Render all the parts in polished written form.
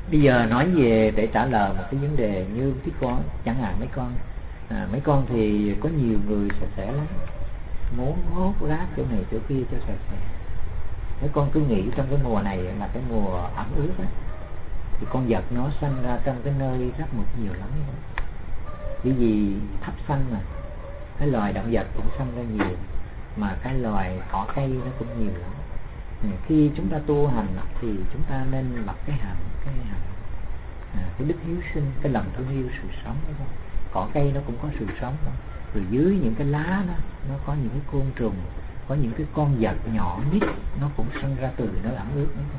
Bây giờ nói về để trả lời một cái vấn đề như cái con, chẳng hạn mấy con thì có nhiều người sạch lắm, muốn hốt rác chỗ này chỗ kia cho sạch sẽ. Mấy con cứ nghĩ trong cái mùa này là cái mùa ẩm ướt á, thì con vật nó sanh ra trong cái nơi rác mực nhiều lắm. Bởi vì thấp xanh mà, cái loài động vật cũng sanh ra nhiều, mà cái loài cỏ cây nó cũng nhiều lắm. Khi chúng ta tu hành thì chúng ta nên lập cái hạnh, cái đức hiếu sinh, cái lòng thương yêu sự sống đó. Cỏ cây nó cũng có sự sống đó. Rồi dưới những cái lá đó nó có những cái côn trùng, có những cái con vật nhỏ nít, nó cũng sinh ra từ nơi ẩm ướt đó.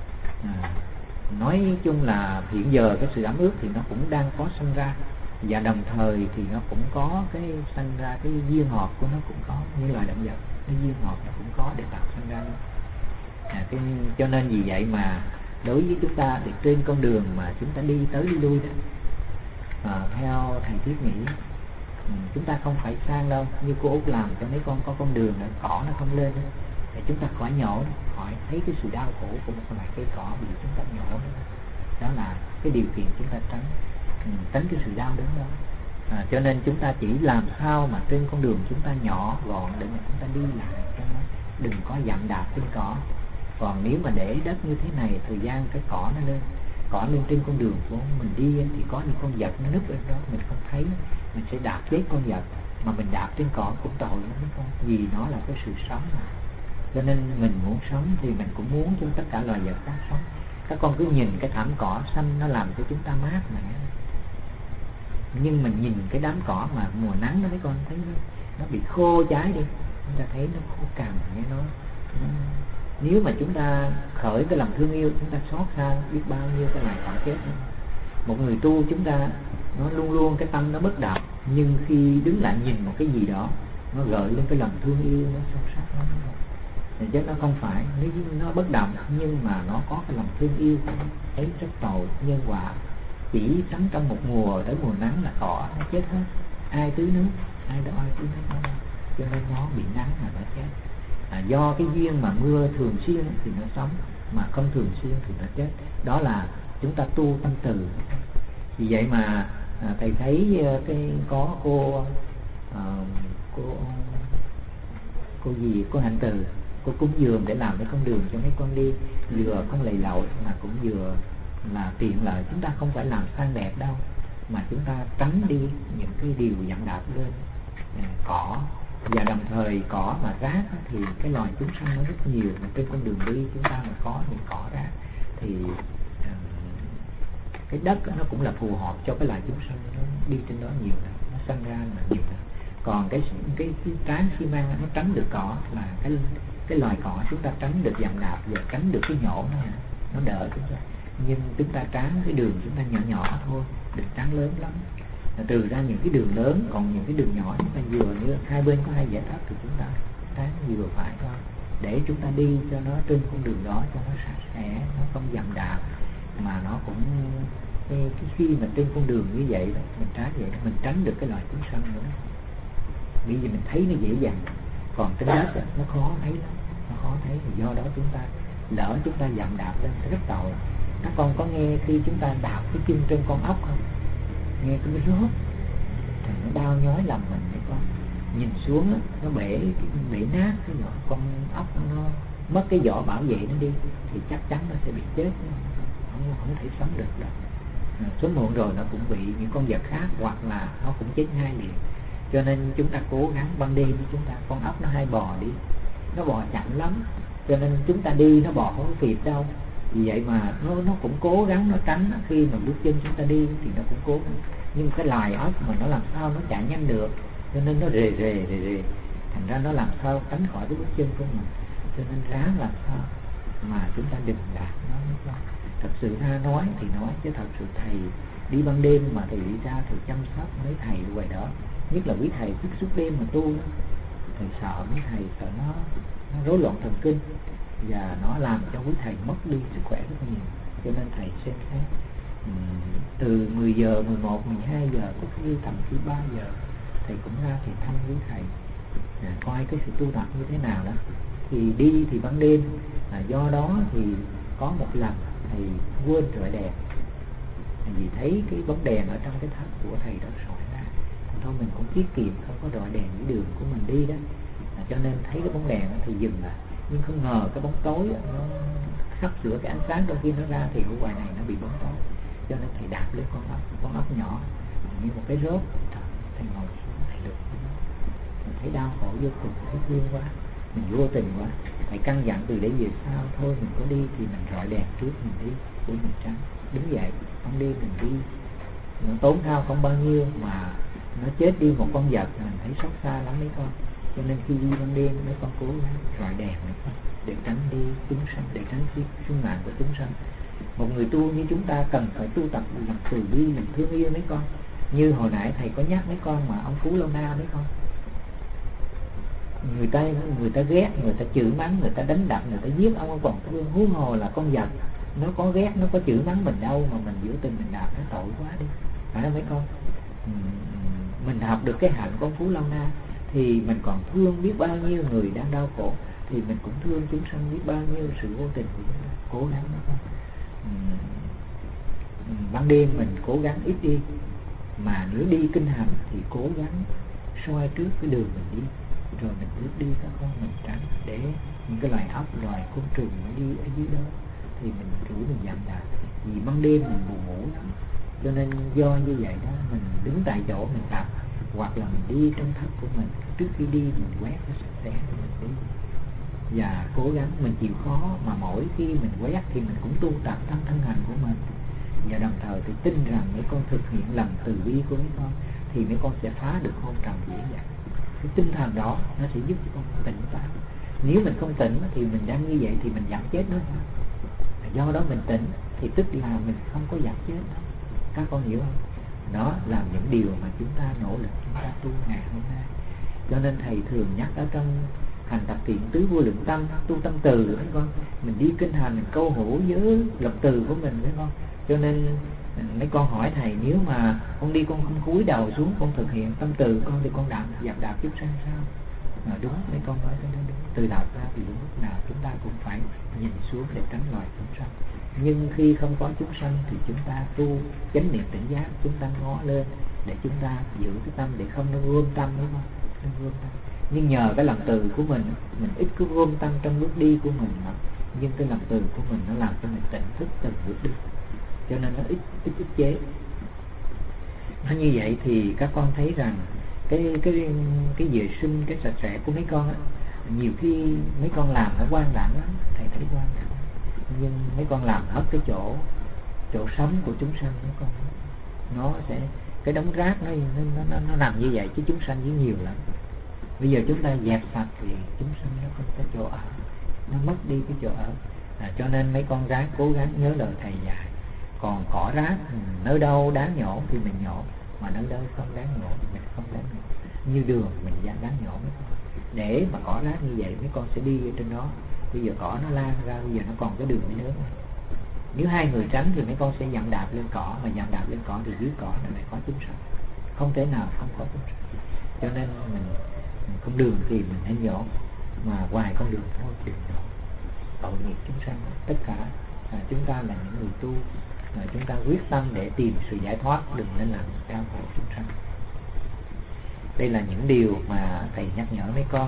Nói chung là hiện giờ cái sự ẩm ướt thì nó cũng đang có sinh ra, và đồng thời thì nó cũng có cái sinh ra cái viên ngọt của nó cũng có, như loài động vật cái viên ngọt nó cũng có để tạo sinh ra. Cho nên vì vậy mà đối với chúng ta thì trên con đường mà chúng ta đi tới đi lui đó, theo thầy Thiết nghĩ, chúng ta không phải sang đâu, như cô Út làm cho mấy con có con đường để cỏ nó không lên đó, để chúng ta khỏi nhổ, khỏi thấy cái sự đau khổ của một loại cây cỏ vì chúng ta nhổ đó. Đó là cái điều kiện chúng ta tránh cái sự đau đớn đó. Cho nên chúng ta chỉ làm sao mà trên con đường chúng ta nhỏ gọn để mà chúng ta đi lại cho nó đừng có dậm đạp trên cỏ. Còn nếu mà để đất như thế này, thời gian cái cỏ lên trên con đường của mình đi thì có những con vật nó núp lên đó mình không thấy, mình sẽ đạp chết con vật, mà mình đạp trên cỏ cũng tội lắm con, vì nó là cái sự sống mà. Cho nên mình muốn sống thì mình cũng muốn cho tất cả loài vật khác sống. Các con cứ nhìn cái thảm cỏ xanh nó làm cho chúng ta mát mẻ, nhưng mình nhìn cái đám cỏ mà mùa nắng đó mấy con thấy nó bị khô cháy đi, chúng ta thấy nó khô cằn, nó nếu mà chúng ta khởi cái lòng thương yêu, chúng ta xót xa biết bao nhiêu cái loài cỏ chết. Một người tu chúng ta nó luôn luôn cái tâm nó bất động, nhưng khi đứng lại nhìn một cái gì đó nó gợi lên cái lòng thương yêu, nó sâu sắc lắm. Chứ nó không phải nếu nó bất động nhưng mà nó có cái lòng thương yêu, thấy rất tội nhân quả. Chỉ sống trong một mùa tới mùa nắng là cỏ nó chết hết, ai tưới nước, ai đó ai tưới nước nó, cho nên nó bị nắng mà nó chết. Do cái duyên mà mưa thường xuyên thì nó sống, mà không thường xuyên thì nó chết. Đó là chúng ta tu tâm từ. Vì vậy mà thầy thấy có cô Hạnh Từ, cô cúng dường để làm cái con đường cho mấy con đi, vừa không lầy lội mà cũng vừa là tiện lợi. Chúng ta không phải làm sang đẹp đâu, mà chúng ta tránh đi những cái điều dặm đạp lên cỏ. Và đồng thời cỏ mà rác thì cái loài chúng sanh nó rất nhiều, mà trên con đường đi chúng ta mà có những cỏ rác thì cái đất nó cũng là phù hợp cho cái loài chúng sanh nó đi trên đó nhiều lắm, nó sanh ra là nhiều lắm. Còn cái tráng xi măng nó tránh được cỏ, là cái loài cỏ chúng ta tránh được dặm đạp và tránh được cái nhổ nó đỡ chúng ta. Nhưng chúng ta tráng cái đường chúng ta nhỏ nhỏ thôi, đừng tráng lớn lắm. Trừ ra những cái đường lớn, còn những cái đường nhỏ chúng ta vừa như hai bên có hai dải thấp thì chúng ta tráng vừa phải thôi, để chúng ta đi cho nó trên con đường đó cho nó sạch sẽ, nó không dặm đạp, mà nó cũng cái khi mà trên con đường như vậy đó, mình tráng vậy đó, mình tránh được cái loài chúng sanh nữa. Bởi vì mình thấy nó dễ dàng, còn trên đất nó khó thấy lắm, nó khó thấy. Thì do đó chúng ta lỡ chúng ta dặm đạp lên rất tội. Các con có nghe khi chúng ta đạp cái chân trên con ốc không? Nghe cái rốt thì nó đau nhói lòng mình. Để con nhìn xuống nó bể nát cái vỏ con ốc, nó mất cái vỏ bảo vệ nó đi thì chắc chắn nó sẽ bị chết, không thể sống được đâu. Sớm muộn rồi nó cũng bị những con vật khác, hoặc là nó cũng chết ngay liền. Cho nên chúng ta cố gắng ban đêm chúng ta, con ốc nó hay bò đi, nó bò chậm lắm, cho nên chúng ta đi nó bò không có kịp đâu. Vì vậy mà nó cũng cố gắng nó tránh. Khi mà bước chân chúng ta đi thì nó cũng cố gắng, nhưng cái loài ốc mà nó làm sao nó chạy nhanh được, cho nên nó rề, thành ra nó làm sao tránh khỏi cái bước chân của mình. Cho nên ráng làm sao mà chúng ta đừng đạp nó. Thật sự ra nói thì nói, chứ thật sự thầy đi ban đêm mà thầy đi ra thầy chăm sóc mấy thầy ngoài đó, nhất là quý thầy thức suốt đêm mà tu đó, thầy sợ mấy thầy, sợ nó rối loạn thần kinh và nó làm cho quý thầy mất đi sức khỏe rất nhiều. Cho nên thầy xem xét từ 10 giờ, 11, 12 giờ, có khi thậm chí 3 giờ thầy cũng ra thầy thăm quý thầy, coi cái sự tu tập như thế nào đó. Thì đi thì ban đêm, do đó thì có một lần thầy quên rọi đèn, vì thấy cái bóng đèn ở trong cái thất của thầy đó soi ra, thôi mình cũng tiết kiệm, không có rọi đèn dưới đường của mình đi đó, cho nên thấy cái bóng đèn thì dừng lại. Nhưng không ngờ cái bóng tối nó sắp sửa cái ánh sáng trong khi nó ra thì ở ngoài này nó bị bóng tối, cho nên thầy đạp lên con ốc nhỏ như một cái rốt. Thầy ngồi xuống, thầy được mình thấy đau khổ vô cùng, thấy thương quá, mình vô tình quá. Thầy căn dặn từ để về sau thôi mình có đi thì mình rọi đèn trước mình đi để mình tránh. Đứng dậy không đi mình đi, nó tốn hao không bao nhiêu mà nó chết đi một con vật mình thấy xót xa lắm mấy con. Cho nên khi đi ban đêm mấy con cố gắng rọi đèn để tránh đi chúng sanh, để tránh đi sinh mạng của chúng sanh. Một người tu như chúng ta cần phải tu tập lòng từ bi, lòng thương yêu mấy con. Như hồi nãy thầy có nhắc mấy con mà ông Phú Lâu Na mấy con, người ta ghét, người ta chửi mắng, người ta đánh đập, người ta giết ông còn thương, huống hồ là con vật. Nó có ghét, nó có chửi mắng mình đâu mà mình giữ tình mình đạp, nó tội quá đi, phải không mấy con? Mình học được cái hạnh của ông Phú Lâu Na thì mình còn thương biết bao nhiêu người đang đau khổ, thì mình cũng thương chúng sanh biết bao nhiêu sự vô tình của chúng ta. Cố gắng đó. Ban đêm mình cố gắng ít đi, mà nếu đi kinh hành thì cố gắng soi trước cái đường mình đi, rồi mình bước đi các con, mình tránh để những cái loài ốc, loài côn trùng nó đi ở dưới đó thì mình rủ mình giảm đạt. Vì ban đêm mình buồn ngủ lắm, cho nên do như vậy đó mình đứng tại chỗ mình tập, hoặc là mình đi trong thất của mình, trước khi đi mình quét nó sạch sẽ rồi mình đi. Và cố gắng mình chịu khó, mà mỗi khi mình quét thì mình cũng tu tập trong thân hành của mình. Và đồng thời thì tin rằng mấy con thực hiện lòng từ bi của mấy con thì mấy con sẽ phá được hôn trầm dễ dàng. Cái tinh thần đó nó sẽ giúp con tỉnh táo. Nếu mình không tỉnh thì mình đang như vậy thì mình giảm chết nữa. Do đó mình tỉnh thì tức là mình không có giảm chết đâu. Các con hiểu không? Đó là những điều mà chúng ta nỗ lực chúng ta tu ngày hôm nay. Cho nên thầy thường nhắc ở trong hành tập thiện tứ vô lượng tâm, tu tâm từ mấy con. Mình đi kinh hành mình câu hữu với lòng từ của mình mấy con. Cho nên mấy con hỏi thầy, nếu mà con đi con không cúi đầu xuống con thực hiện tâm từ con thì con dập đạp chúng sanh sao? Đúng, mấy con nói cái đó đúng. Từ đầu ra thì đúng lúc nào chúng ta cũng phải nhìn xuống để tránh loài chúng sanh. Nhưng khi không có chúng sanh thì chúng ta tu chánh niệm tỉnh giác, chúng ta ngó lên để chúng ta giữ cái tâm để không nó gom tâm, đúng không? Nó gom tâm. Nhưng nhờ cái lòng từ của mình ít cứ gom tâm trong bước đi của mình mà, nhưng cái lòng từ của mình nó làm cho mình tỉnh thức từng bước đi, cho nên nó ít chế. Nó như vậy thì các con thấy rằng cái vệ sinh, cái sạch sẽ của mấy con á, nhiều khi mấy con làm nó quan đẳng lắm, thầy thấy quan đẳng, nhưng mấy con làm hết cái chỗ sống của chúng sanh mấy con, nó sẽ cái đống rác nó nằm như vậy chứ chúng sanh với nhiều lắm. Bây giờ chúng ta dẹp sạch thì chúng sanh nó không có chỗ ở, nó mất đi cái chỗ ở. Cho nên mấy con rác cố gắng nhớ lời thầy dạy. Còn cỏ rác nơi đâu đáng nhổ thì mình nhổ, mà nơi đâu không đáng nhổ mình không đáng nhổ. Như đường mình đáng nhổ mấy con. Để mà cỏ rác như vậy mấy con sẽ đi ở trên đó. Bây giờ cỏ nó lan ra, bây giờ nó còn cái đường mới lớn. Nếu hai người tránh thì mấy con sẽ dặm đạp lên cỏ, mà dặm đạp lên cỏ thì dưới cỏ này lại có chúng sanh, không thể nào không có chúng sanh. Cho nên mình con đường thì mình hãy nhổ, mà ngoài con đường thôi đừng nhổ. Tội nghiệp chúng sanh tất cả. Chúng ta là những người tu, chúng ta quyết tâm để tìm sự giải thoát, đừng nên làm đau khổ chúng sanh. Đây là những điều mà thầy nhắc nhở mấy con.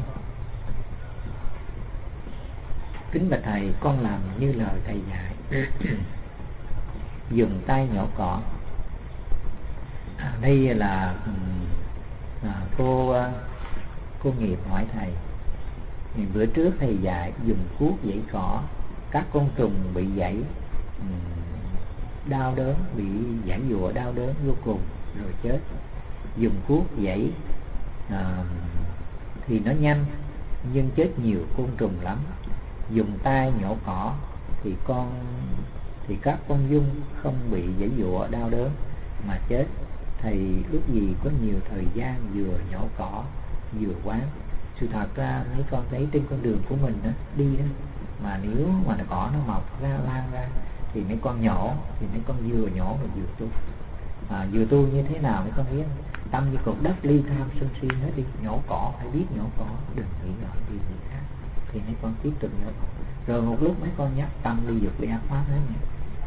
Kính bạch thầy, con làm như lời thầy dạy. Dùng tay nhổ cỏ. Đây là cô nghiệp hỏi thầy. Bữa trước thầy dạy dùng cuốc dãy cỏ, các côn trùng bị dãy đau đớn, bị giãy giụa đau đớn vô cùng rồi chết. Dùng cuốc dãy thì nó nhanh, nhưng chết nhiều côn trùng lắm. Dùng tay nhổ cỏ thì các con dung không bị giãy giụa đau đớn mà chết. Thầy ước gì có nhiều thời gian vừa nhổ cỏ vừa quán. Sự thật ra mấy con thấy trên con đường của mình đó, đi đó, mà nếu mà cỏ nó mọc ra lan ra thì mấy con nhổ, thì mấy con vừa nhổ và vừa tu. Vừa tu như thế nào mấy con biết? Tâm như cục đất, ly tham sân si hết đi. Nhổ cỏ phải biết nhổ cỏ, đừng nghĩ ngợi điều gì khác. Thì mấy con tiếp tục nhổ cỏ. Rồi một lúc mấy con nhắc tâm ly dục đi ác pháp hết nhỉ.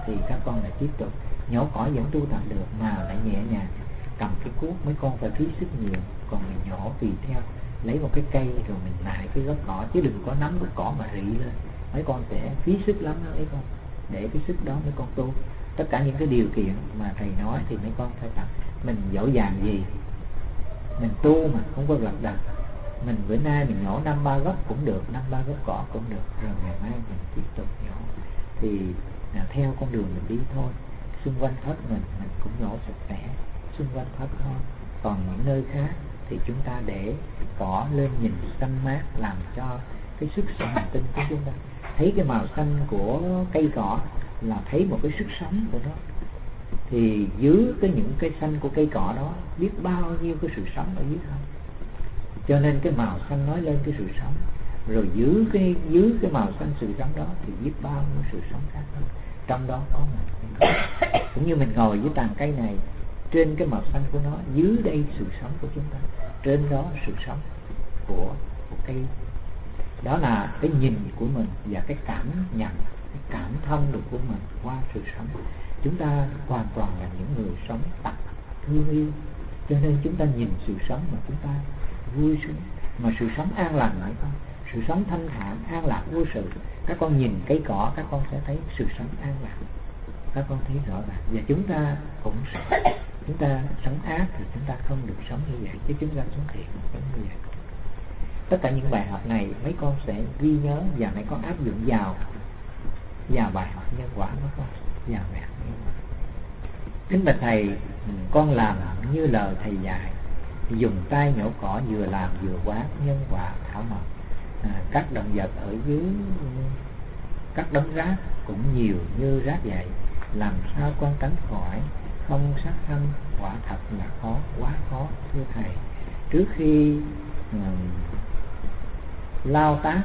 thì các con lại tiếp tục. Nhổ cỏ vẫn tu tập được mà lại nhẹ nhàng. Cầm cái cuốc mấy con phải phí sức nhiều, còn mình nhổ tùy theo, lấy một cái cây rồi mình nại cái gốc cỏ, chứ đừng có nắm gốc cỏ mà rị lên, mấy con sẽ phí sức lắm đó mấy con. Để cái sức đó mấy con tu. Tất cả những cái điều kiện mà thầy nói thì mấy con phải tập. Mình dỗ dàng gì mình tu mà không có gật đầu. Mình bữa nay mình nhổ 5-3 gốc cũng được, 5-3 gốc cỏ cũng được, rồi ngày mai mình tiếp tục nhổ. Thì theo con đường mình đi thôi. Xung quanh pháp mình cũng nhổ sạch sẽ xung quanh pháp thôi. Còn những nơi khác thì chúng ta để cỏ lên nhìn xanh mát, làm cho cái sức sống hành tinh của chúng ta. Thấy cái màu xanh của cây cỏ là thấy một cái sức sống của nó. Thì dưới những cái xanh của cây cỏ đó biết bao nhiêu cái sự sống ở dưới không. Cho nên cái màu xanh nói lên cái sự sống. Rồi dưới cái màu xanh sự sống đó thì biết bao nhiêu sự sống khác hơn. Trong đó có mình. Cũng như mình ngồi dưới tàn cây này, trên cái màu xanh của nó, dưới đây sự sống của chúng ta, trên đó sự sống của cây. Đó là cái nhìn của mình và cái cảm nhận, cái cảm thông được của mình qua sự sống. Chúng ta hoàn toàn là những người sống tập thương yêu, cho nên chúng ta nhìn sự sống mà chúng ta vui sướng, mà sự sống an lành phải không? Sự sống thanh thản, an lạc vô sự. Các con nhìn cây cỏ, các con sẽ thấy sự sống an lạc. Các con thấy rõ ràng. Và chúng ta cũng chúng ta sống ác thì chúng ta không được sống như vậy, chứ chúng ta sống thiện sống như vậy. Tất cả những bài học này mấy con sẽ ghi nhớ và mấy con áp dụng vào bài học nhân quả mấy con, vào bài học nhân quả. Kính bạch thầy, con làm như lời thầy dạy, dùng tay nhổ cỏ, vừa làm vừa quán nhân quả thảo mộc. Các động vật ở dưới các đống rác cũng nhiều như rác vậy, làm sao con tránh khỏi không sát sanh? Quả thật là khó, quá khó thưa thầy. Trước khi lao tác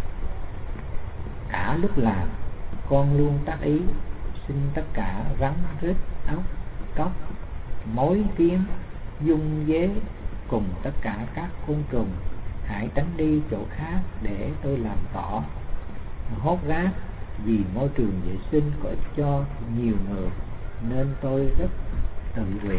cả lúc làm, con luôn tác ý xin tất cả rắn rết ốc cóc mối kiến dung dế cùng tất cả các côn trùng hãy tránh đi chỗ khác để tôi làm cỏ hốt rác, vì môi trường vệ sinh có ích cho nhiều người nên tôi rất tự nguyện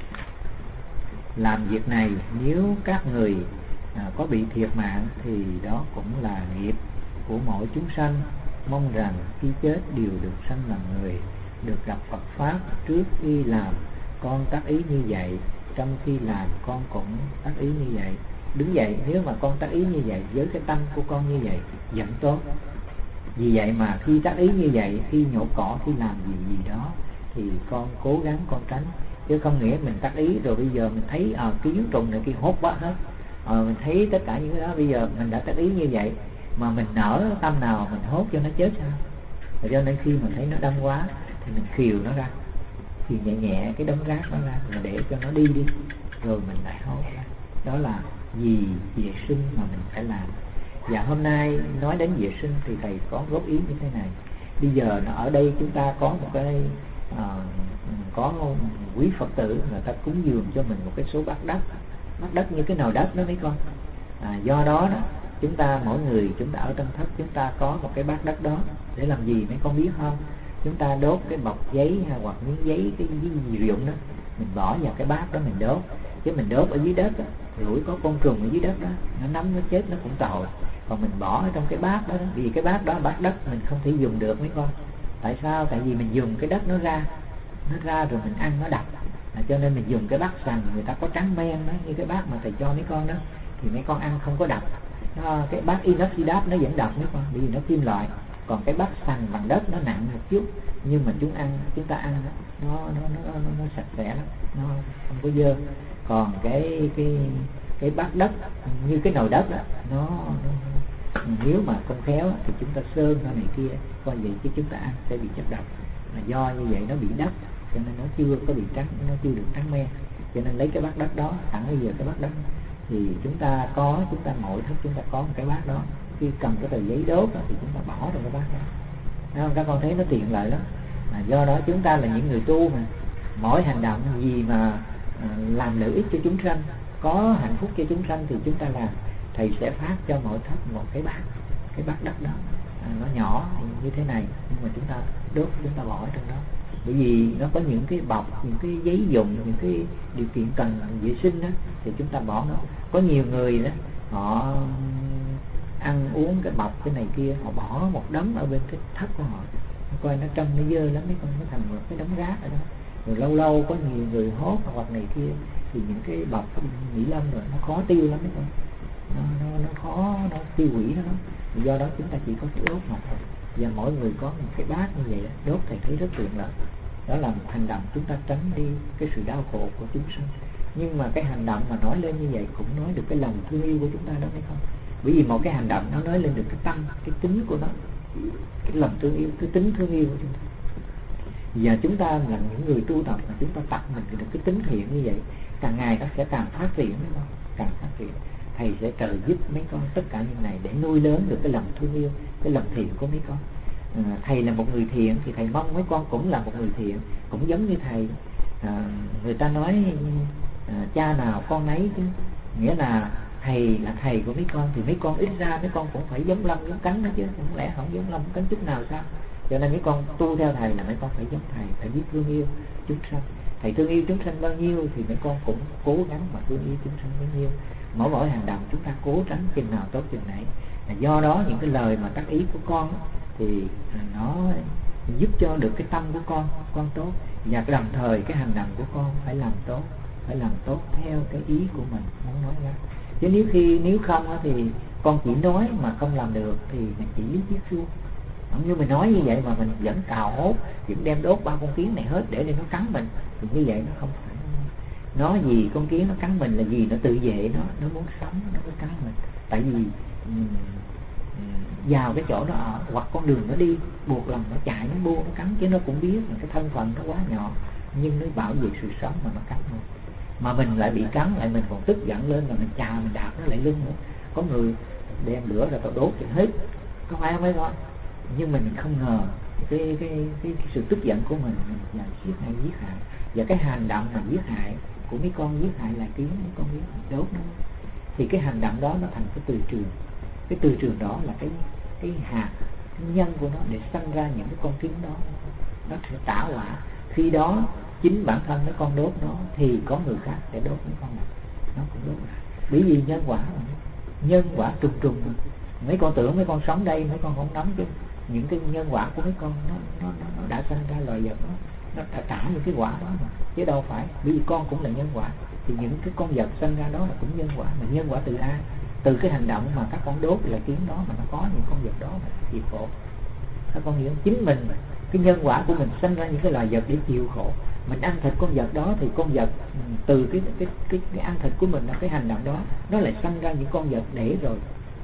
làm việc này. Nếu các người có bị thiệt mạng thì đó cũng là nghiệp của mỗi chúng sanh. Mong rằng khi chết đều được sanh làm người, được gặp Phật Pháp. Trước khi làm con tác ý như vậy, trong khi làm con cũng tác ý như vậy. Đứng dậy, nếu mà con tác ý như vậy với cái tâm của con như vậy vẫn tốt. Vì vậy mà khi tác ý như vậy, khi nhổ cỏ, khi làm gì đó thì con cố gắng con tránh, chứ không nghĩa mình tác ý rồi bây giờ mình thấy cái nhiễm trùng này kia hốt quá hết. Mình thấy tất cả những cái đó, bây giờ mình đã tác ý như vậy mà mình nở tâm nào mình hốt cho nó chết sao? Cho nên khi mình thấy nó đông quá thì mình khiều nó ra, khiều nhẹ nhẹ cái đống rác nó ra, rồi để cho nó đi, rồi mình lại hốt ra. Đó là vì vệ sinh mà mình phải làm. Và hôm nay nói đến vệ sinh thì thầy có góp ý như thế này. Bây giờ ở đây chúng ta có một cái có quý Phật tử người ta cúng dường cho mình một cái số bát đất như cái nồi đất đó mấy con. Do đó chúng ta mỗi người chúng ta ở trong thất chúng ta có một cái bát đất đó để làm gì mấy con biết không? Chúng ta đốt cái bọc giấy hoặc miếng giấy cái gì dụng đó, mình bỏ vào cái bát đó mình đốt. Chứ mình đốt ở dưới đất đó, rủi có côn trùng ở dưới đất đó, nó nắm nó chết nó cũng tội. Còn mình bỏ ở trong cái bát đó, vì cái bát đó bát đất mình không thể dùng được mấy con. Tại sao? Tại vì mình dùng cái đất nó ra rồi mình ăn nó độc. Cho nên mình dùng cái bát sành, người ta có trắng men đó, như cái bát mà thầy cho mấy con đó thì mấy con ăn không có độc. Cái bát inoxidat nó vẫn độc mấy con, bởi vì nó kim loại. Còn cái bát sành bằng đất nó nặng một chút, nhưng mà chúng ta ăn nó sạch sẽ lắm, nó không có dơ. Còn cái bát đất như cái nồi đất đó, nó nếu mà không khéo thì chúng ta sơn nó này kia, coi vậy chứ chúng ta ăn sẽ bị chất độc. Mà do như vậy nó bị đất, cho nên nó chưa có bị trắng, nó chưa được trắng men. Cho nên lấy cái bát đất đó, sẵn bây giờ cái bát đất thì chúng ta mỗi thức chúng ta có một cái bát đó. Khi cầm cái tờ giấy đốt đó, thì chúng ta bỏ vào cái bát đó. Các con thấy nó tiện lợi lắm. Do đó chúng ta là những người tu mà mỗi hành động gì mà làm lợi ích cho chúng sanh, có hạnh phúc cho chúng sanh thì chúng ta làm. Thầy sẽ phát cho mỗi thất một cái bát đất đó. nó nhỏ như thế này, nhưng mà chúng ta đốt, chúng ta bỏ trong đó, bởi vì nó có những cái bọc, những cái giấy dùng, những cái điều kiện cần vệ sinh đó, thì chúng ta bỏ nó. Có nhiều người đó họ ăn uống cái bọc cái này kia, họ bỏ một đống ở bên cái thất của họ, coi nó trông nó dơ lắm, mấy con nó thành một cái đống rác ở đó. Rồi lâu lâu có nhiều người hốt hoặc này kia, thì những cái bọc Mỹ Lâm rồi nó khó tiêu lắm mấy con, nó khó nó tiêu hủy nó. Do đó chúng ta chỉ có cái đốt mà thôi, và mỗi người có một cái bát như vậy đó, đốt thầy thấy rất tiện lợi. Đó là một hành động chúng ta tránh đi cái sự đau khổ của chúng sinh. Nhưng mà cái hành động mà nói lên như vậy cũng nói được cái lòng thương yêu của chúng ta đó hay không? Bởi vì một cái hành động nó nói lên được cái tâm, cái tính của nó, cái lòng thương yêu, cái tính thương yêu của chúng ta. Và chúng ta là những người tu tập mà chúng ta tập mình được cái tính thiện như vậy, càng ngày nó sẽ càng phát triển, đúng không? Càng phát triển. Thầy sẽ trợ giúp mấy con tất cả những này để nuôi lớn được cái lòng thương yêu, cái lòng thiện của mấy con. Thầy là một người thiện thì thầy mong mấy con cũng là một người thiện, cũng giống như thầy. Người ta nói cha nào con nấy chứ, nghĩa là thầy là thầy của mấy con, thì mấy con ít ra mấy con cũng phải giống lông giống cánh đó chứ, không lẽ không giống lông cánh chút nào sao? Cho nên mấy con tu theo thầy là mấy con phải giống thầy, phải biết thương yêu chúng sanh. Thầy thương yêu chúng sanh bao nhiêu thì mấy con cũng cố gắng mà thương yêu chúng sanh bấy nhiêu. Mỗi hành động chúng ta cố tránh chừng nào tốt chừng nấy. Do đó những cái lời mà tác ý của con thì nó giúp cho được cái tâm của con tốt, và đồng thời cái hành động của con phải làm tốt theo cái ý của mình muốn nói ra. Chứ nếu không thì con chỉ nói mà không làm được thì mình chỉ lý thuyết suông. Như mình nói như vậy mà mình vẫn cào hốt, vẫn đem đốt 3 con kiến này hết để nó cắn mình, thì như vậy nó không phải. Nó gì con kiến nó cắn mình là gì, nó tự vệ, nó muốn sống, nó muốn cắn mình. Tại vì vào cái chỗ nó ở, hoặc con đường nó đi, buộc lòng nó chạy, nó buông, nó cắn, chứ nó cũng biết là cái thân phận nó quá nhỏ, nhưng nó bảo vệ sự sống mà nó cắn mình. Mà mình lại bị cắn, lại mình còn tức giận lên, mà mình chà, mình đạp nó lại lưng nữa. Có người đem lửa ra tao đốt thì hết, có phải không mấy con? Nhưng mình không ngờ cái sự tức giận của mình là giết hại, và cái hành động mà giết hại của mấy con, giết hại lại kiến, mấy con biết đốt nó, thì cái hành động đó nó thành cái từ trường. Cái từ trường đó là cái hạt, cái nhân của nó để sanh ra những cái con kiến đó, nó sẽ tả quả. Khi đó chính bản thân mấy con đốt nó thì có người khác để đốt mấy con này, nó cũng đốt lại. Bởi vì nhân quả trùng. Mấy con tưởng mấy con sống đây, mấy con không nắm chứ những cái nhân quả của mấy con nó đã sanh ra loài vật, nó trả những cái quả đó mà, chứ đâu phải. Bởi vì con cũng là nhân quả, thì những cái con vật sanh ra đó là cũng nhân quả. Mà nhân quả từ ai? Từ cái hành động mà các con đốt là kiến đó mà nó có những con vật đó mà chịu khổ. Các con hiểu, chính mình cái nhân quả của mình sanh ra những cái loài vật để chịu khổ. Mình ăn thịt con vật đó thì con vật từ cái ăn thịt của mình, cái hành động đó nó lại sanh ra những con vật để rồi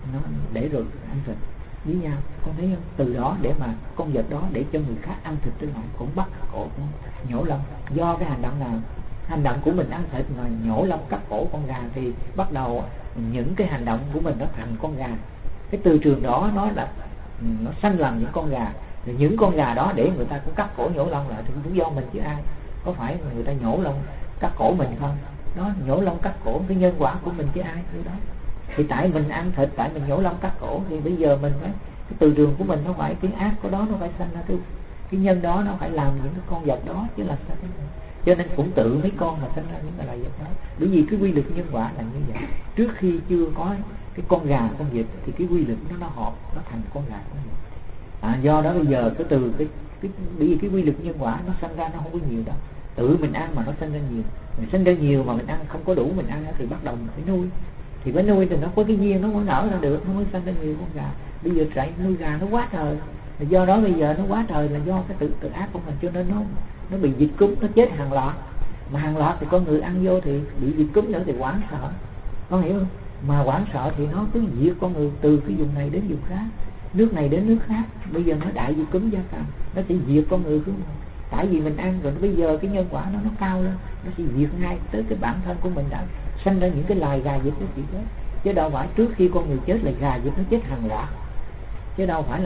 ăn thịt với nhau. Con thấy không? Từ đó để mà con vật đó để cho người khác ăn thịt, họ cũng bắt cổ, nhổ lông. Do cái hành động nào? Hành động của mình ăn thịt mà nhổ lông cắt cổ con gà, thì bắt đầu những cái hành động của mình nó thành con gà. Cái từ trường đó nó sanh làm những con gà. Rồi những con gà đó để người ta cũng cắt cổ nhổ lông lại thì cũng do mình chứ ai. Có phải người ta nhổ lông cắt cổ mình không? Đó, nhổ lông cắt cổ cái nhân quả của mình chứ ai đó. Thì tại mình ăn thịt, tại mình nhổ lông cắt cổ, thì bây giờ mình phải, cái từ trường của mình nó phải, cái ác của đó nó phải sanh ra cái nhân đó, nó phải làm những cái con vật đó chứ là sao. Cho nên cũng tự mấy con mà sanh ra những cái loài vật đó. Bởi vì cái quy luật nhân quả là như vậy. Trước khi chưa có cái con gà, con vịt thì cái quy luật nó hợp, nó thành con gà, con vịt. Do đó bây giờ cái từ cái bởi vì cái quy luật nhân quả nó sanh ra nó không có nhiều đâu. Tự mình ăn mà nó sanh ra nhiều. Mình sanh ra nhiều mà mình ăn không có đủ mình ăn thì bắt đầu mình phải nuôi. Thì phải nuôi thì nó có cái duyên, nó mới nở ra được, nó mới sanh ra nhiều con gà. Bây giờ chạy nuôi gà nó quá trời. Do đó bây giờ nó quá trời là do cái tự ác của mình, cho nên nó bị dịch cúm, nó chết hàng loạt. Mà hàng loạt thì con người ăn vô thì bị dịch cúm nữa thì hoảng sợ. Con hiểu không? Mà hoảng sợ thì nó cứ diệt con người từ cái vùng này đến vùng khác, nước này đến nước khác. Bây giờ nó đại dịch cúm gia cầm, nó sẽ diệt con người của mình. Tại vì mình ăn rồi bây giờ cái nhân quả nó cao lên, nó sẽ diệt ngay tới cái bản thân của mình đã sanh ra những cái loài gà vịt nó chỉ chết. Chứ đâu phải trước khi con người chết là gà vịt nó chết hàng loạt. Chứ đâu phải là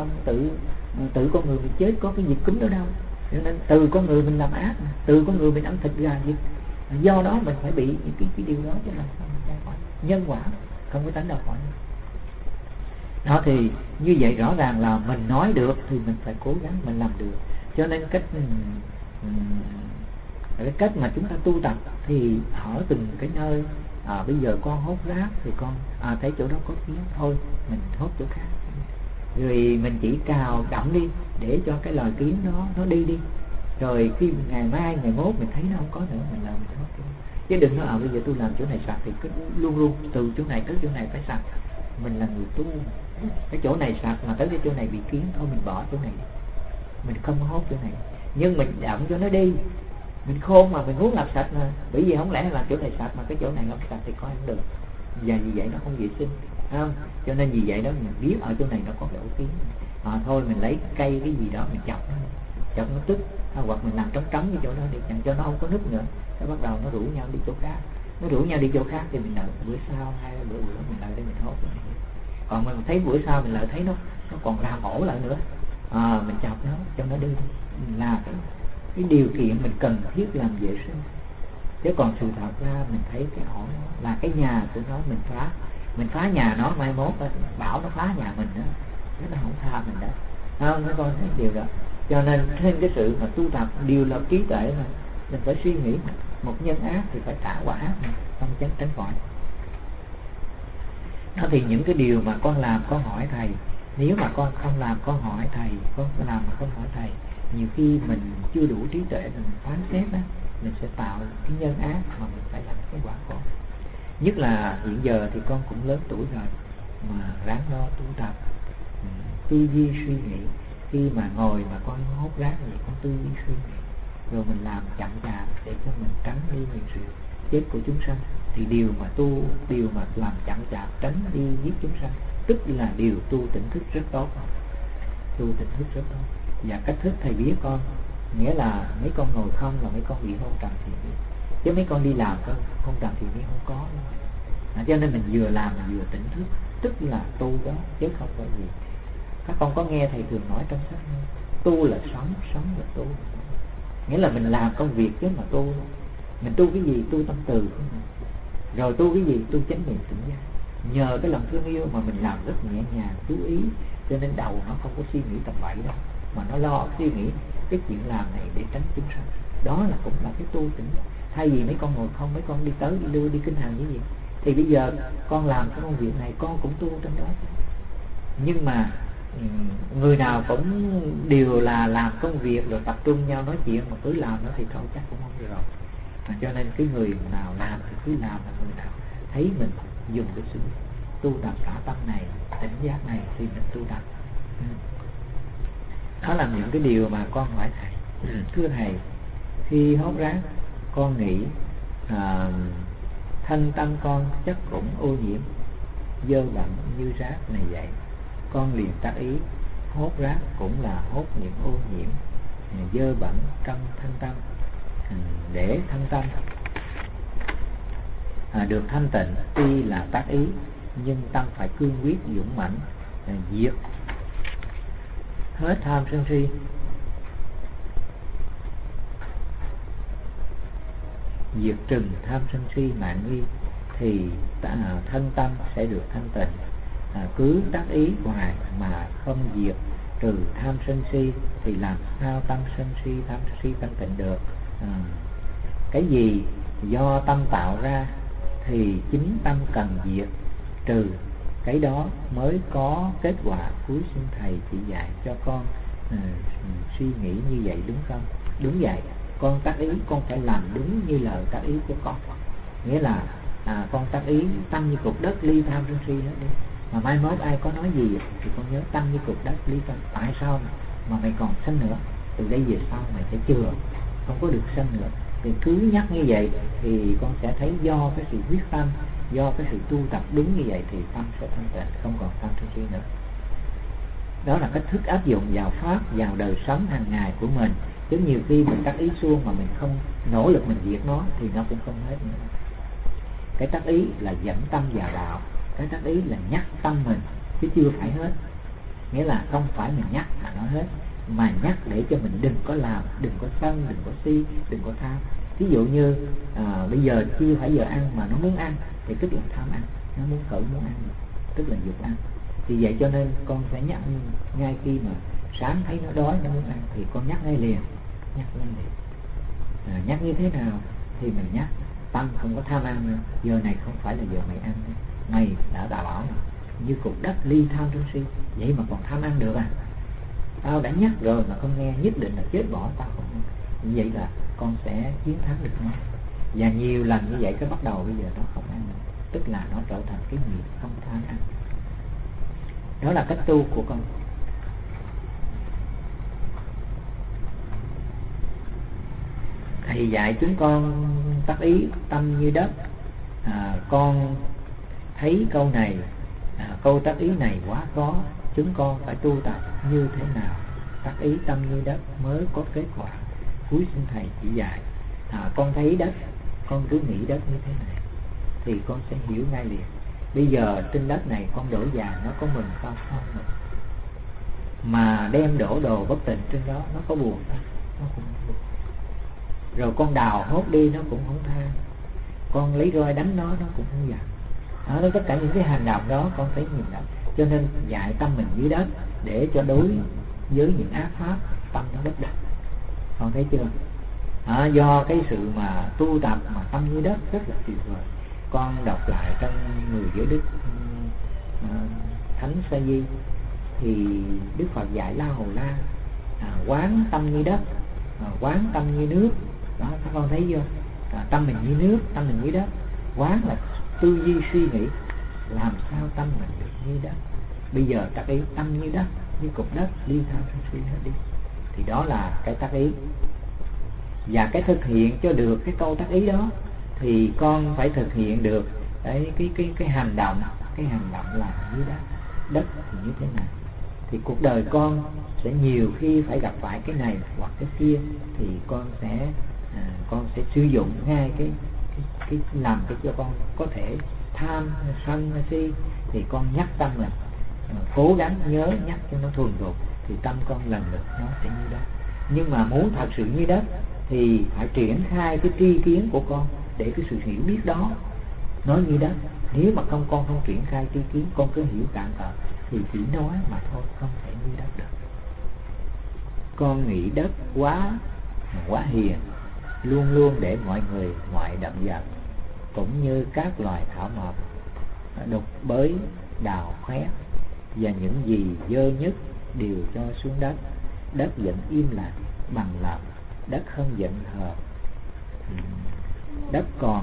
tự con người mình chết có cái dịch cúm đó đâu. Cho nên từ con người mình làm ác, từ con người mình ăn thịt gà vịt, do đó mình phải bị những cái điều đó. Chứ là nhân quả không có tránh đâu khỏi. Đó thì như vậy rõ ràng là mình nói được thì mình phải cố gắng mình làm được. Cho nên cái cách mà chúng ta tu tập thì ở từng cái nơi. Bây giờ con hốt rác thì con thấy chỗ đó có kiến thôi, mình hốt chỗ khác, rồi mình chỉ cào đậm đi để cho cái loài kiến đó nó đi. Rồi khi ngày mai ngày mốt mình thấy nó không có nữa, mình làm mình hốt chỗ. Chứ đừng nói bây giờ tôi làm chỗ này sạch thì cứ luôn luôn từ chỗ này tới chỗ này phải sạch. Mình là người tu, cái chỗ này sạch mà tới cái chỗ này bị kiến, thôi mình bỏ chỗ này, mình không hốt chỗ này, nhưng mình đậm cho nó đi. Mình khôn mà, mình muốn làm sạch mà, bởi vì không lẽ làm chỗ này sạch mà cái chỗ này không sạch thì coi không được, và vì vậy nó không vệ sinh, không? Cho nên vì vậy đó mình biết ở chỗ này nó có cái ổ kiến, thôi mình lấy cây cái gì đó mình chọc nó tức, hoặc mình làm trống cái chỗ đó để chẳng cho nó không có nứt nữa. Nó bắt đầu nó rủ nhau đi chỗ khác, thì mình đợi bữa sau hay bữa nữa mình lại để mình hốt. Còn mình thấy bữa sau mình lại thấy nó còn làm ổ lại nữa, mình chọc nó cho nó đi, là cái điều kiện mình cần thiết làm vệ sinh. Chứ còn sự thật ra mình thấy cái ổ là cái nhà của nó, mình phá nhà nó, mai mốt bảo nó phá nhà mình nữa, nó không tha mình đó, không? Nó con thấy điều đó. Cho nên thêm cái sự mà tu tập điều là trí tuệ mà mình phải suy nghĩ, một nhân ác thì phải trả quả ác, không tránh khỏi. Đó thì những cái điều mà con làm con hỏi thầy, nếu mà con không làm con hỏi thầy, con làm mà không hỏi thầy, nhiều khi mình chưa đủ trí tuệ mình phán xét đó, mình sẽ tạo cái nhân ác mà mình phải làm cái quả khổ. Nhất là hiện giờ thì con cũng lớn tuổi rồi, mà ráng lo tu tập, tư duy suy nghĩ. Khi mà ngồi mà con hốt rác gì con tư duy suy nghĩ, rồi mình làm chậm chạp để cho mình tránh đi những sự chết của chúng sanh. Thì điều mà làm chậm chạp tránh đi giết chúng sanh, tức là điều tu tỉnh thức rất tốt. Và cách thức thầy biết con, nghĩa là mấy con ngồi không là mấy con bị hôn trầm thiền định, chứ mấy con đi làm hôn trầm thiền định không có. Cho nên mình vừa làm vừa tỉnh thức, tức là tu đó chứ không phải gì. Các con có nghe thầy thường nói trong sách, tu là sống là tu. Nghĩa là mình làm công việc chứ mà tu. Mình tu cái gì? Tu tâm từ. Rồi tu cái gì? Tu chánh niệm tỉnh giác. Nhờ cái lòng thương yêu mà mình làm rất nhẹ nhàng, chú ý, cho nên đầu nó không có suy nghĩ tầm bậy đâu, mà nó lo suy nghĩ cái chuyện làm này để tránh chúng sanh. Đó là cũng là cái tu tỉnh. Thay vì mấy con ngồi không, mấy con đi tới đi lui đi kinh hành cái gì, thì bây giờ con làm cái công việc này con cũng tu trong đó. Nhưng mà người nào cũng đều là làm công việc rồi tập trung nhau nói chuyện, mà cứ làm nó thì thôi chắc cũng không được rồi. Cho nên cái người nào làm thì cứ làm, là người nào thấy mình dùng cái sự tu tập xả tâm này, tỉnh giác này thì mình tu tập. Đó là những cái điều mà con hỏi thầy. Thưa thầy, khi hốt rác con nghĩ thân tâm con chắc cũng ô nhiễm, dơ bẩn như rác này vậy. Con liền tác ý hốt rác cũng là hốt những ô nhiễm dơ bẩn trong thân tâm, để thân tâm được thanh tịnh. Tuy là tác ý nhưng tâm phải cương quyết dũng mãnh, diệt hết tham sân si, diệt trừng tham sân si mạn nghi, thì thân tâm sẽ được thanh tịnh. Cứ đắc ý hoài mà không diệt trừ tham sân si thì làm sao tâm sân si tham sân si thanh tịnh được. Cái gì do tâm tạo ra thì chính tâm cần diệt trừ, cái đó mới có kết quả. Cuối xin thầy chỉ dạy cho con suy nghĩ như vậy đúng không? Đúng vậy. Con tác ý con phải làm đúng như lời tác ý của con. Nghĩa là con tác ý tâm như cục đất, ly tham sân si hết đi. Mà mai mốt ai có nói gì thì con nhớ tâm như cục đất, ly tham. Tại sao mà mày còn sân nữa? Từ đây về sau mày sẽ chừa, không có được sân nữa. Thì cứ nhắc như vậy thì con sẽ thấy do cái sự quyết tâm, do cái sự tu tập đúng như vậy thì tâm sẽ thanh tịnh, không còn tham sân si nữa. Đó là cách thức áp dụng vào pháp, vào đời sống hàng ngày của mình. Chứ nhiều khi mình tác ý suông mà mình không nỗ lực mình diệt nó thì nó cũng không hết nữa. Cái tác ý là dẫn tâm vào đạo, cái tác ý là nhắc tâm mình chứ chưa phải hết. Nghĩa là không phải mình nhắc mà nó hết, mà nhắc để cho mình đừng có làm, đừng có sân, đừng có si, đừng có tham. Ví dụ như bây giờ chưa phải giờ ăn mà nó muốn ăn thì tức là tham ăn, nó muốn khởi muốn ăn, tức là dục ăn. Thì vậy cho nên con sẽ nhắc ngay khi mà sáng thấy nó đói, nó muốn ăn thì con nhắc ngay liền. Nhắc như thế nào thì mình nhắc tâm không có tham ăn nữa. Giờ này không phải là giờ mày ăn, mày đã bảo là như cục đất ly tham sân si, vậy mà còn tham ăn được à? Tao đã nhắc rồi mà không nghe, nhất định là chết bỏ tao không nghe. Như vậy là con sẽ chiến thắng được nó. Và nhiều lần như vậy cái bắt đầu bây giờ nó không ăn nữa, tức là nó trở thành cái nghiệp không tham ăn. Đó là cách tu của con. Thầy dạy chúng con tác ý tâm như đất. Con thấy câu này, câu tác ý này quá khó, chúng con phải tu tập như thế nào tác ý tâm như đất mới có kết quả. Cuối xin thầy chỉ dạy. Con thấy đất, con cứ nghĩ đất như thế này thì con sẽ hiểu ngay liền. Bây giờ trên đất này con đổ vàng, nó có mừng không? Không mừng. Mà đem đổ đồ bất tịnh trên đó, nó có buồn không? Nó cũng buồn. Rồi con đào hốt đi, nó cũng không tha. Con lấy roi đánh nó cũng không giận. Đó, tất cả những cái hành động đó con thấy nhìn đó. Cho nên dạy tâm mình dưới đất để cho đối với những ác pháp, tâm nó bất động. Con thấy chưa? Do cái sự mà tu tập mà tâm dưới đất rất là tuyệt vời. Con đọc lại trong 10 giới đức Thánh Sa Di thì Đức Phật dạy La Hầu La quán tâm như đất, quán tâm như nước. Đó, các con thấy chưa? Tâm mình như nước, tâm mình như đất. Quán là tư duy suy nghĩ làm sao tâm mình được như đất. Bây giờ tác ý tâm như đất, như cục đất ly tham sân si hết đi. Thì đó là cái tác ý. Và cái thực hiện cho được cái câu tác ý đó thì con phải thực hiện được cái hành động. Cái hành động là như đất. Đất thì như thế này. Thì cuộc đời con sẽ nhiều khi phải gặp phải cái này hoặc cái kia, thì con sẽ sử dụng ngay cái làm cái cho con có thể tham sân si, thì con nhắc tâm mình cố gắng nhớ nhắc cho nó thuần thục, thì tâm con lần lượt nó sẽ như đất. Nhưng mà muốn thật sự như đất thì phải triển khai cái tri kiến của con để cái sự hiểu biết đó nó như đất. Nếu mà con không triển khai tri kiến, con cứ hiểu cạn cợt thì chỉ nói mà thôi, không thể như đất được. Con nghĩ đất quá hiền, luôn luôn để mọi người ngoại động vật, cũng như các loài thảo mộc đục bới đào khoét, và những gì dơ nhất đều cho xuống đất. Đất vẫn im lặng bằng lòng, đất không giận hờn. Đất còn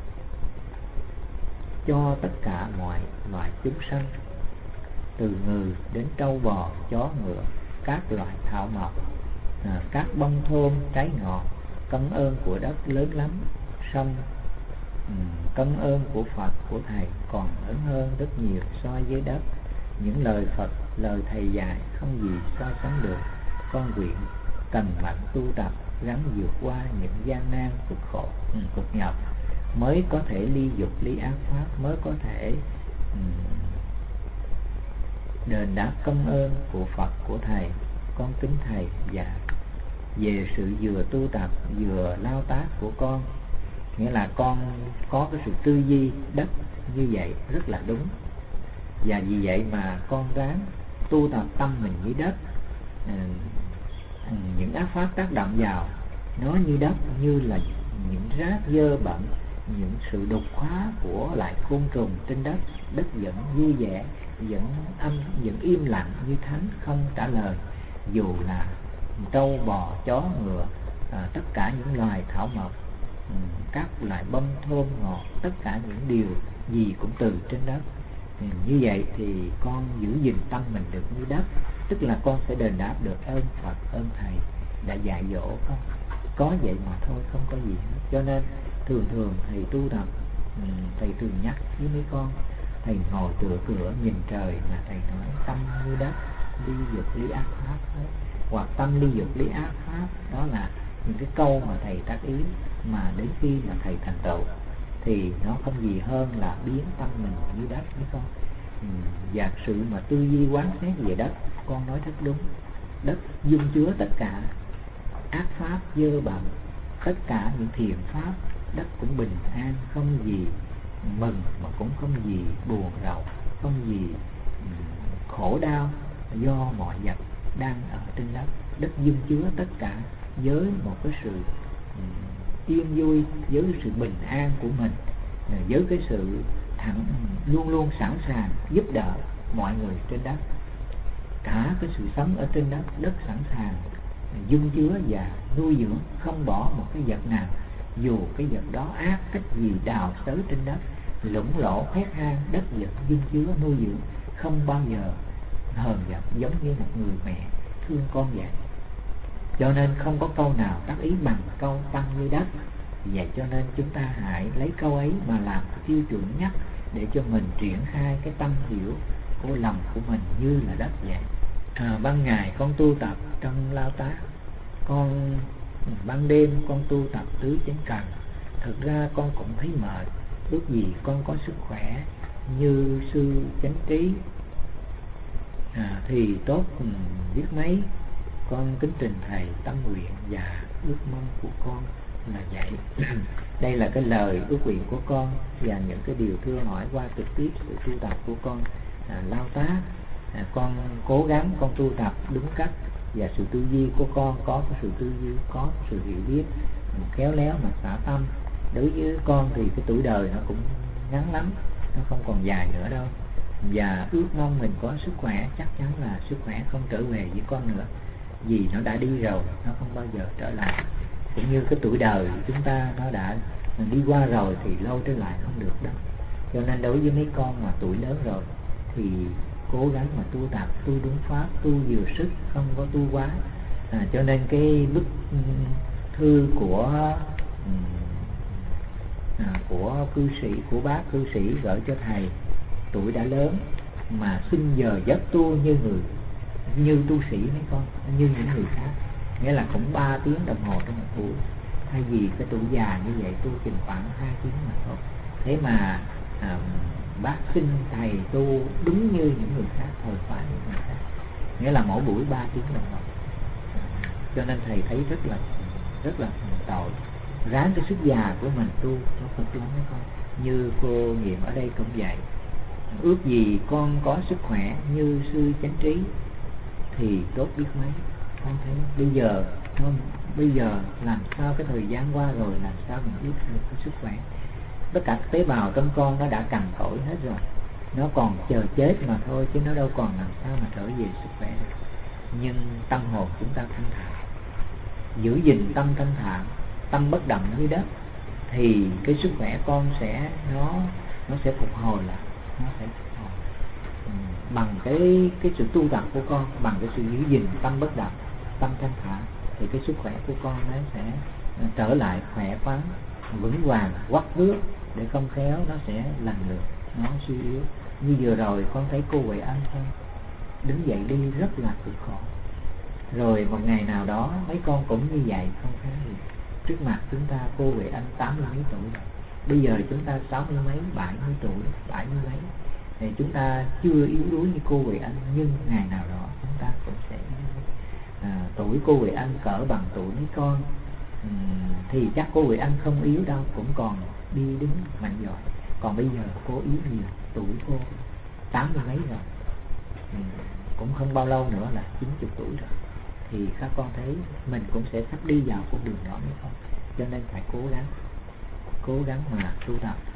cho tất cả mọi loài chúng sanh, từ người đến trâu bò, chó ngựa, các loài thảo mộc, các bông thơm, trái ngọt. Công ơn của đất lớn lắm, song công ơn của Phật, của Thầy còn lớn hơn rất nhiều so với đất. Những lời Phật, lời Thầy dạy không gì so sánh được. Con nguyện cần mạnh tu tập, gắng vượt qua những gian nan cực nhọc, mới có thể ly dục ly ác pháp, mới có thể đền đáp công ơn của Phật, của Thầy. Con kính Thầy và về sự vừa tu tập vừa lao tác của con, nghĩa là con có cái sự tư duy đất như vậy rất là đúng. Và vì vậy mà con ráng tu tập tâm mình như đất. Những ác pháp tác động vào nó như đất, như là những rác dơ bẩn, những sự đục khóa của lại côn trùng trên đất. Đất vẫn vui vẻ, vẫn im lặng như thánh, không trả lời. Dù là trâu bò chó ngựa, tất cả những loài thảo mộc, các loại bông thơm ngọt, tất cả những điều gì cũng từ trên đất. Như vậy thì con giữ gìn tâm mình được như đất, tức là con sẽ đền đáp được ơn Phật, ơn Thầy đã dạy dỗ con. Có vậy mà thôi, không có gì hết. Cho nên thường Thầy tu tập, Thầy thường nhắc với mấy con. Thầy ngồi tựa cửa nhìn trời mà Thầy nói tâm như đất, ly dục ly ác pháp hết. Hoặc tâm ly dục ly ác pháp. Đó là những cái câu mà Thầy tác ý, mà đến khi mà Thầy thành tựu thì nó không gì hơn là biến tâm mình như đất với con. Và sự mà tư duy quán xét về đất, con nói rất đúng. Đất dung chứa tất cả ác pháp dơ bẩn, tất cả những thiện pháp. Đất cũng bình an, không gì mừng mà cũng không gì buồn rầu, không gì khổ đau do mọi vật đang ở trên đất. Đất dung chứa tất cả với một cái sự yên vui, với sự bình an của mình, với cái sự luôn luôn sẵn sàng giúp đỡ mọi người trên đất. Cả cái sự sống ở trên đất, đất sẵn sàng dung chứa và nuôi dưỡng, không bỏ một cái vật nào, dù cái vật đó ác cách gì đào xới trên đất, lũng lỗ khoét hang, đất vật dung chứa nuôi dưỡng, không bao giờ hờn giận, giống như một người mẹ thương con vậy. Cho nên không có câu nào đắc ý bằng câu tâm như đất. Vậy cho nên chúng ta hãy lấy câu ấy mà làm tiêu chuẩn nhất để cho mình triển khai cái tâm hiểu của lòng của mình như là đất vậy. Ban ngày con tu tập trong lao tác, ban đêm con tu tập tứ chánh cần. Thực ra con cũng thấy mệt, ước gì con có sức khỏe như sư chánh trí thì tốt biết mấy. Con kính trình thầy tâm nguyện và ước mong của con là vậy. Đây là cái lời ước nguyện của con và những cái điều thưa hỏi qua trực tiếp sự tu tập của con lao tác. Con cố gắng con tu tập đúng cách, và sự tư duy của con có cái sự tư duy, có sự hiểu biết khéo léo mà xả tâm. Đối với con thì cái tuổi đời nó cũng ngắn lắm, nó không còn dài nữa đâu. Và ước mong mình có sức khỏe, chắc chắn là sức khỏe không trở về với con nữa, vì nó đã đi rồi, nó không bao giờ trở lại. Cũng như cái tuổi đời chúng ta nó đã đi qua rồi thì lâu trở lại không được đâu. Cho nên đối với mấy con mà tuổi lớn rồi thì cố gắng mà tu tập, tu đúng pháp, tu vừa sức, không có tu quá. Cho nên cái bức thư của cư sĩ, của bác cư sĩ gửi cho thầy, tuổi đã lớn mà xin giờ giấc tu như tu sĩ mấy con, như những người khác, nghĩa là cũng 3 tiếng đồng hồ trong một buổi, thay vì cái tuổi già như vậy tu chừng khoảng 2 tiếng mà thôi. Thế mà bác xin thầy tu đúng như những người khác, thời phải những người khác, nghĩa là mỗi buổi 3 tiếng đồng hồ. Cho nên thầy thấy rất là tội. Ráng cái sức già của mình tu nó cực lắm mấy con. Như cô Nhiệm ở đây cũng vậy, ước gì con có sức khỏe như sư chánh trí thì tốt biết mấy. Con thấy bây giờ làm sao cái thời gian qua rồi, làm sao mình biết được cái sức khỏe. Tất cả tế bào trong con nó đã cằn cỗi hết rồi, nó còn chờ chết mà thôi, chứ nó đâu còn làm sao mà trở về sức khỏe được. Nhưng tâm hồn chúng ta thanh thản, giữ gìn tâm thanh thản, tâm bất động như đất, thì cái sức khỏe con nó sẽ phục hồi lại, nó sẽ phục hồi bằng cái sự tu tập của con, bằng cái sự giữ gìn tâm bất động, tâm thanh thản, thì cái sức khỏe của con nó sẽ trở lại khỏe khoắn, vững vàng, quắc bước, để không khéo nó sẽ lần lượt nó suy yếu. Như vừa rồi con thấy cô Huệ Anh không, đứng dậy đi rất là cực khổ. Rồi một ngày nào đó mấy con cũng như vậy, không khác gì. Trước mặt chúng ta cô Huệ Anh 80 mấy tuổi rồi, bây giờ chúng ta 60 mấy, 70 tuổi, 70 mấy, thì chúng ta chưa yếu đuối như cô Huệ Anh, nhưng ngày nào đó chúng ta cũng sẽ tuổi cô Huệ Anh cỡ bằng tuổi mấy con, thì chắc cô Huệ Anh không yếu đâu, cũng còn đi đứng mạnh giỏi. Còn bây giờ cô yếu nhiều, tuổi cô 80 mấy rồi, cũng không bao lâu nữa là 90 tuổi rồi. Thì các con thấy mình cũng sẽ sắp đi vào con đường đó, đúng không? Cho nên phải cố gắng mà tu tập.